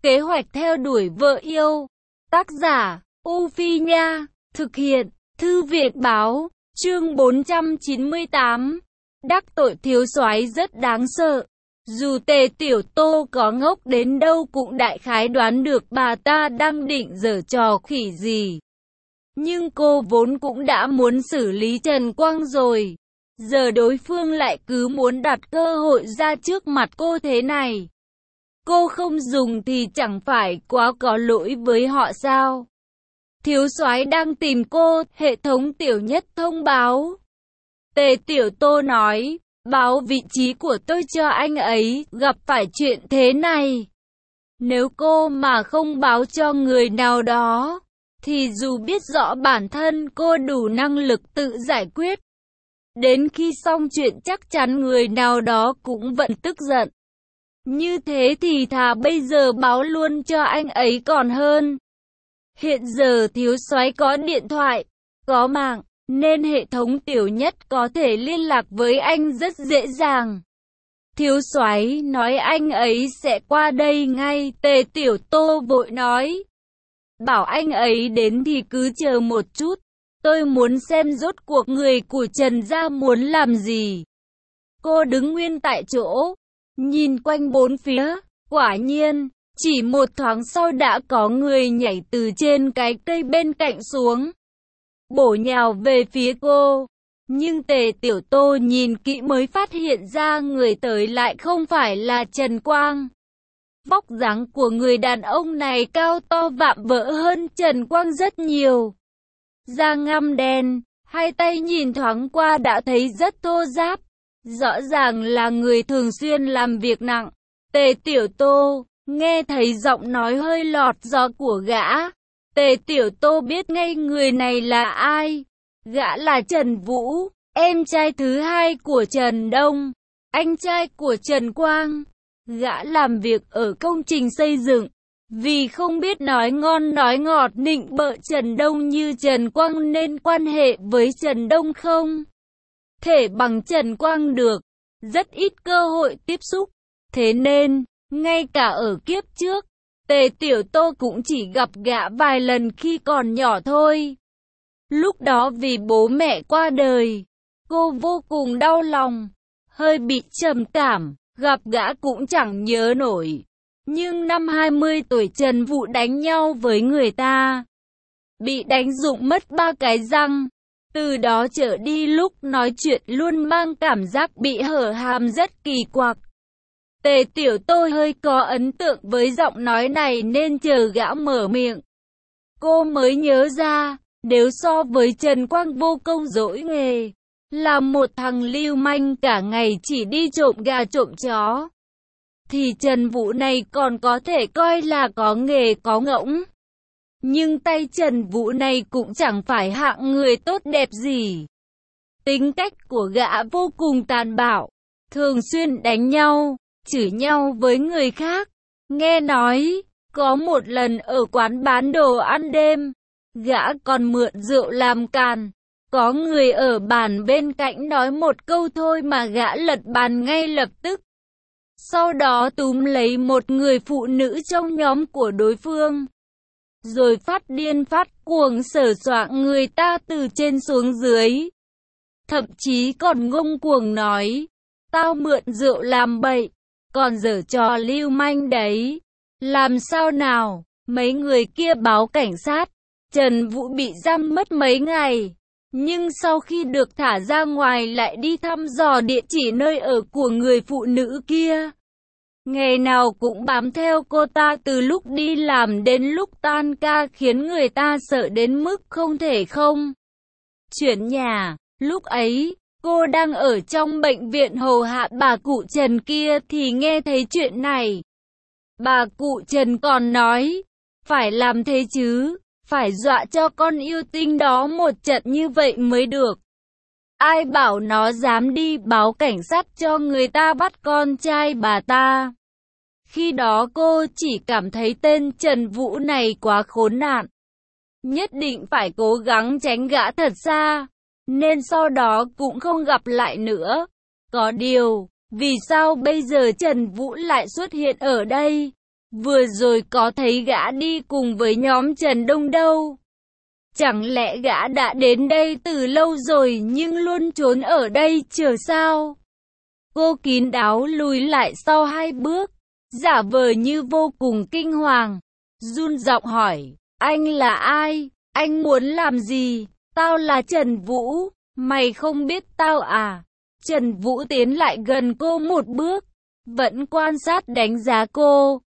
Kế hoạch theo đuổi vợ yêu. Tác giả, U Phi Nha. Thực hiện, Thư viện Báo. Chương 498. Đắc tội thiếu soái rất đáng sợ. Dù Tề Tiểu Tô có ngốc đến đâu cũng đại khái đoán được bà ta đang định giở trò khỉ gì. Nhưng cô vốn cũng đã muốn xử lý Trần Quang rồi. Giờ đối phương lại cứ muốn đặt cơ hội ra trước mặt cô thế này. Cô không dùng thì chẳng phải quá có lỗi với họ sao? Thiếu soái đang tìm cô, hệ thống Tiểu Nhất thông báo. Tề Tiểu Tô nói, báo vị trí của tôi cho anh ấy, gặp phải chuyện thế này. Nếu cô mà không báo cho người nào đó, thì dù biết rõ bản thân cô đủ năng lực tự giải quyết, đến khi xong chuyện chắc chắn người nào đó cũng vẫn tức giận. Như thế thì thà bây giờ báo luôn cho anh ấy còn hơn. Hiện giờ thiếu soái có điện thoại, có mạng, nên hệ thống Tiểu Nhất có thể liên lạc với anh rất dễ dàng. Thiếu soái nói anh ấy sẽ qua đây ngay, Tề Tiểu Tô vội nói. Bảo anh ấy đến thì cứ chờ một chút, tôi muốn xem rốt cuộc người của Trần gia muốn làm gì. Cô đứng nguyên tại chỗ, nhìn quanh bốn phía, quả nhiên, chỉ một thoáng sau đã có người nhảy từ trên cái cây bên cạnh xuống, bổ nhào về phía cô. Nhưng Tề Tiểu Tô nhìn kỹ mới phát hiện ra người tới lại không phải là Trần Quang. Vóc dáng của người đàn ông này cao to vạm vỡ hơn Trần Quang rất nhiều. Da ngăm đen, hai tay nhìn thoáng qua đã thấy rất thô ráp. Rõ ràng là người thường xuyên làm việc nặng. Tề Tiểu Tô nghe thấy giọng nói hơi lọt gió của gã. Tề Tiểu Tô biết ngay người này là ai. Gã là Trần Vũ, em trai thứ hai của Trần Đông, anh trai của Trần Quang. Gã làm việc ở công trình xây dựng. Vì không biết nói ngon nói ngọt nịnh bợ Trần Đông như Trần Quang nên quan hệ với Trần Đông không thể bằng Trần Quang được. Rất ít cơ hội tiếp xúc. Thế nên, ngay cả ở kiếp trước, Tề Tiểu Tô cũng chỉ gặp gã vài lần khi còn nhỏ thôi. Lúc đó vì bố mẹ qua đời, cô vô cùng đau lòng, hơi bị trầm cảm, gặp gã cũng chẳng nhớ nổi. Nhưng năm 20 tuổi Trần Vũ đánh nhau với người ta, bị đánh rụng mất 3 cái răng. Từ đó trở đi lúc nói chuyện luôn mang cảm giác bị hở hàm rất kỳ quặc. Tề Tiểu Tô hơi có ấn tượng với giọng nói này nên chờ gã mở miệng, cô mới nhớ ra, nếu so với Trần Quang vô công dỗi nghề, là một thằng lưu manh cả ngày chỉ đi trộm gà trộm chó, thì Trần Vũ này còn có thể coi là có nghề có ngỗng. Nhưng tay Trần Vũ này cũng chẳng phải hạng người tốt đẹp gì. Tính cách của gã vô cùng tàn bạo, thường xuyên đánh nhau, chửi nhau với người khác. Nghe nói, có một lần ở quán bán đồ ăn đêm, gã còn mượn rượu làm càn. Có người ở bàn bên cạnh nói một câu thôi mà gã lật bàn ngay lập tức. Sau đó túm lấy một người phụ nữ trong nhóm của đối phương, rồi phát điên phát cuồng sờ soạng người ta từ trên xuống dưới. Thậm chí còn ngông cuồng nói, tao mượn rượu làm bậy, còn giở trò lưu manh đấy. Làm sao nào, mấy người kia báo cảnh sát, Trần Vũ bị giam mất mấy ngày. Nhưng sau khi được thả ra ngoài lại đi thăm dò địa chỉ nơi ở của người phụ nữ kia. Ngày nào cũng bám theo cô ta từ lúc đi làm đến lúc tan ca khiến người ta sợ đến mức không thể không chuyển nhà. Lúc ấy, cô đang ở trong bệnh viện hầu hạ bà cụ Trần kia thì nghe thấy chuyện này. Bà cụ Trần còn nói, phải làm thế chứ, phải dọa cho con yêu tinh đó một trận như vậy mới được. Ai bảo nó dám đi báo cảnh sát cho người ta bắt con trai bà ta. Khi đó cô chỉ cảm thấy tên Trần Vũ này quá khốn nạn. Nhất định phải cố gắng tránh gã thật xa, nên sau đó cũng không gặp lại nữa. Có điều, vì sao bây giờ Trần Vũ lại xuất hiện ở đây? Vừa rồi có thấy gã đi cùng với nhóm Trần Đông đâu? Chẳng lẽ gã đã đến đây từ lâu rồi nhưng luôn trốn ở đây chờ sao? Cô kín đáo lùi lại sau 2 bước, giả vờ như vô cùng kinh hoàng, run giọng hỏi, anh là ai? Anh muốn làm gì? Tao là Trần Vũ, mày không biết tao à? Trần Vũ tiến lại gần cô một bước, vẫn quan sát đánh giá cô.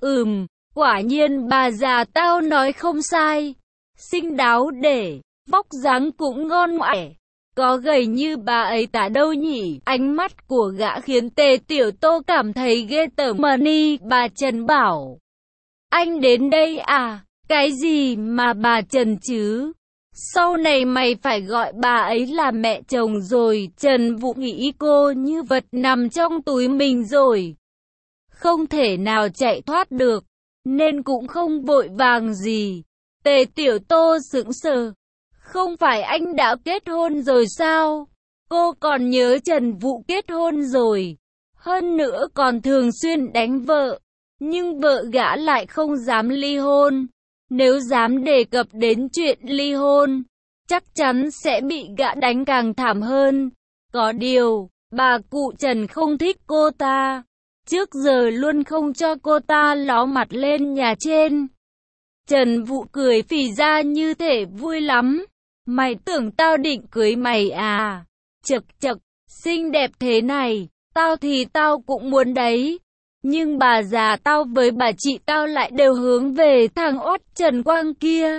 Quả nhiên bà già tao nói không sai. Xinh đáo để, vóc dáng cũng ngon ngoẻ. Có gầy như bà ấy tả đâu nhỉ? Ánh mắt của gã khiến Tề Tiểu Tô cảm thấy ghê tởm. Mani, bà Trần bảo. Anh đến đây à? Cái gì mà bà Trần chứ? Sau này mày phải gọi bà ấy là mẹ chồng rồi. Trần Vũ nghĩ cô như vật nằm trong túi mình rồi, không thể nào chạy thoát được, nên cũng không vội vàng gì. Tề Tiểu Tô sững sờ. Không phải anh đã kết hôn rồi sao? Cô còn nhớ Trần Vũ kết hôn rồi. Hơn nữa còn thường xuyên đánh vợ. Nhưng vợ gã lại không dám ly hôn. Nếu dám đề cập đến chuyện ly hôn, chắc chắn sẽ bị gã đánh càng thảm hơn. Có điều, bà cụ Trần không thích cô ta. Trước giờ luôn không cho cô ta ló mặt lên nhà trên. Trần Vũ cười phì ra như thể vui lắm. Mày tưởng tao định cưới mày à? Chậc chậc, xinh đẹp thế này, tao thì tao cũng muốn đấy. Nhưng bà già tao với bà chị tao lại đều hướng về thằng ốt Trần Quang kia.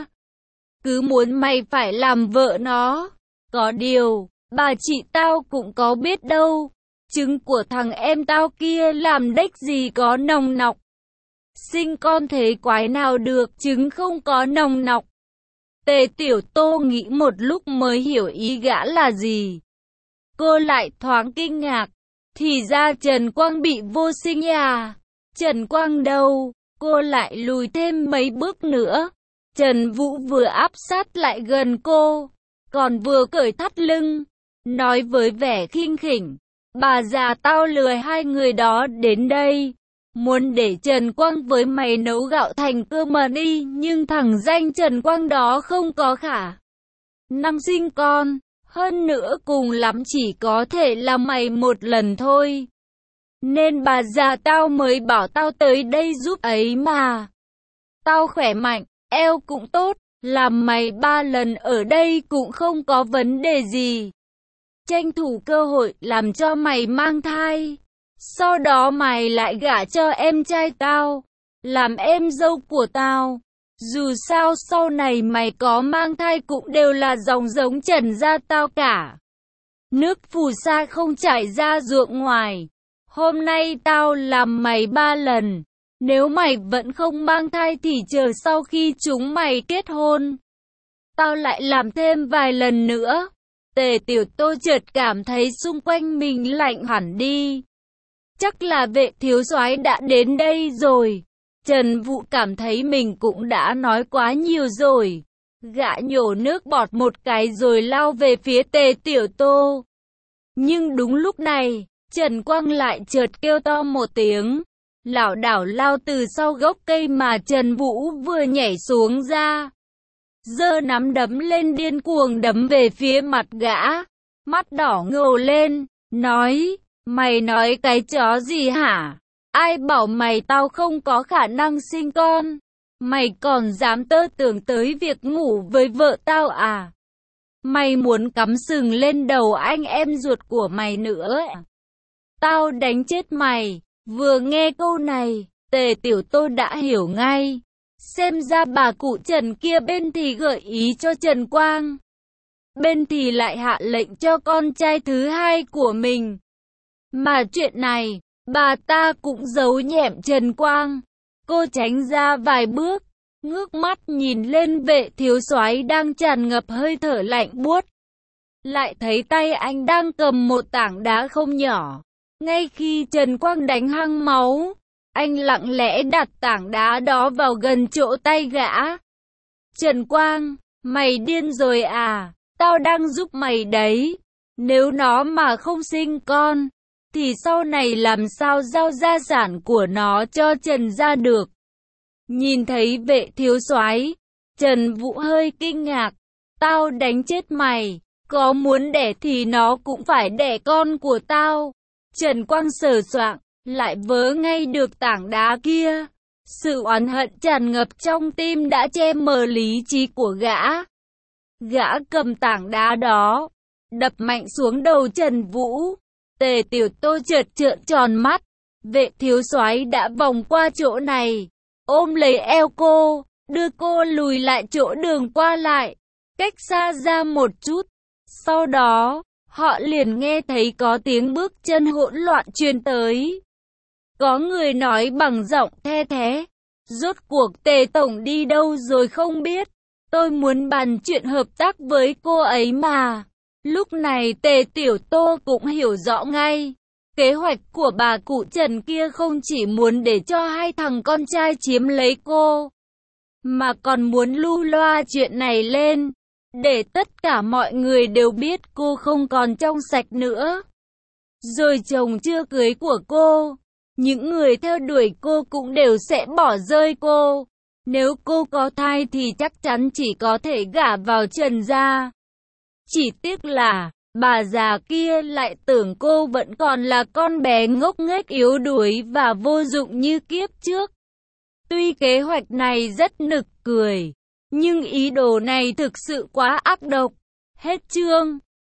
Cứ muốn mày phải làm vợ nó. Có điều, bà chị tao cũng có biết đâu. Trứng của thằng em tao kia làm đếch gì có nòng nọc. Sinh con thế quái nào được, trứng không có nòng nọc. Tề Tiểu Tô nghĩ một lúc mới hiểu ý gã là gì. Cô lại thoáng kinh ngạc. Thì ra Trần Quang bị vô sinh à? Trần Quang đâu? Cô lại lùi thêm mấy bước nữa. Trần Vũ vừa áp sát lại gần cô, còn vừa cởi thắt lưng, nói với vẻ khinh khỉnh. Bà già tao lừa hai người đó đến đây, muốn để Trần Quang với mày nấu gạo thành cơm mà đi, nhưng thằng danh Trần Quang đó không có khả năng sinh con, hơn nữa cùng lắm chỉ có thể là mày một lần thôi. Nên bà già tao mới bảo tao tới đây giúp ấy mà. Tao khỏe mạnh, eo cũng tốt, làm mày 3 lần ở đây cũng không có vấn đề gì. Tranh thủ cơ hội làm cho mày mang thai. Sau đó mày lại gả cho em trai tao, làm em dâu của tao. Dù sao sau này mày có mang thai cũng đều là dòng giống Trần gia tao cả. Nước phù sa không chảy ra ruộng ngoài. Hôm nay tao làm mày 3 lần. Nếu mày vẫn không mang thai thì chờ sau khi chúng mày kết hôn, tao lại làm thêm vài lần nữa. Tề Tiểu Tô chợt cảm thấy xung quanh mình lạnh hẳn đi. Chắc là vệ thiếu soái đã đến đây rồi. Trần Vũ cảm thấy mình cũng đã nói quá nhiều rồi. Gã nhổ nước bọt một cái rồi lao về phía Tề Tiểu Tô. Nhưng đúng lúc này, Trần Quang lại chợt kêu to một tiếng, lảo đảo lao từ sau gốc cây mà Trần Vũ vừa nhảy xuống ra. Giơ nắm đấm lên điên cuồng đấm về phía mặt gã. Mắt đỏ ngầu lên, nói, mày nói cái chó gì hả? Ai bảo mày tao không có khả năng sinh con? Mày còn dám tơ tưởng tới việc ngủ với vợ tao à? Mày muốn cắm sừng lên đầu anh em ruột của mày nữa à? Tao đánh chết mày. Vừa nghe câu này, Tề Tiểu Tô đã hiểu ngay. Xem ra bà cụ Trần kia bên thì gợi ý cho Trần Quang, bên thì lại hạ lệnh cho con trai thứ hai của mình. Mà chuyện này, bà ta cũng giấu nhẹm Trần Quang. Cô tránh ra vài bước, ngước mắt nhìn lên vệ thiếu soái đang tràn ngập hơi thở lạnh buốt. Lại thấy tay anh đang cầm một tảng đá không nhỏ. Ngay khi Trần Quang đánh hăng máu, anh lặng lẽ đặt tảng đá đó vào gần chỗ tay gã. Trần Quang, mày điên rồi à? Tao đang giúp mày đấy. Nếu nó mà không sinh con, thì sau này làm sao giao gia sản của nó cho Trần gia được? Nhìn thấy Vệ thiếu soái, Trần Vũ hơi kinh ngạc. Tao đánh chết mày, có muốn đẻ thì nó cũng phải đẻ con của tao. Trần Quang sờ soạng, lại vớ ngay được tảng đá kia. Sự oán hận tràn ngập trong tim đã che mờ lý trí của gã. Gã cầm tảng đá đó, đập mạnh xuống đầu Trần Vũ. Tề Tiểu Tô chợt trợn tròn mắt. Vệ thiếu soái đã vòng qua chỗ này, ôm lấy eo cô, đưa cô lùi lại chỗ đường qua lại, cách xa ra một chút. Sau đó, họ liền nghe thấy có tiếng bước chân hỗn loạn truyền tới. Có người nói bằng giọng the thé, rốt cuộc Tề tổng đi đâu rồi không biết. Tôi muốn bàn chuyện hợp tác với cô ấy mà. Lúc này Tề Tiểu Tô cũng hiểu rõ ngay. Kế hoạch của bà cụ Trần kia không chỉ muốn để cho hai thằng con trai chiếm lấy cô, mà còn muốn lưu loa chuyện này lên, để tất cả mọi người đều biết cô không còn trong sạch nữa. Rồi chồng chưa cưới của cô, những người theo đuổi cô cũng đều sẽ bỏ rơi cô. Nếu cô có thai thì chắc chắn chỉ có thể gả vào Trần gia. Chỉ tiếc là bà già kia lại tưởng cô vẫn còn là con bé ngốc nghếch yếu đuối và vô dụng như kiếp trước. Tuy kế hoạch này rất nực cười, nhưng ý đồ này thực sự quá ác độc. Hết chương.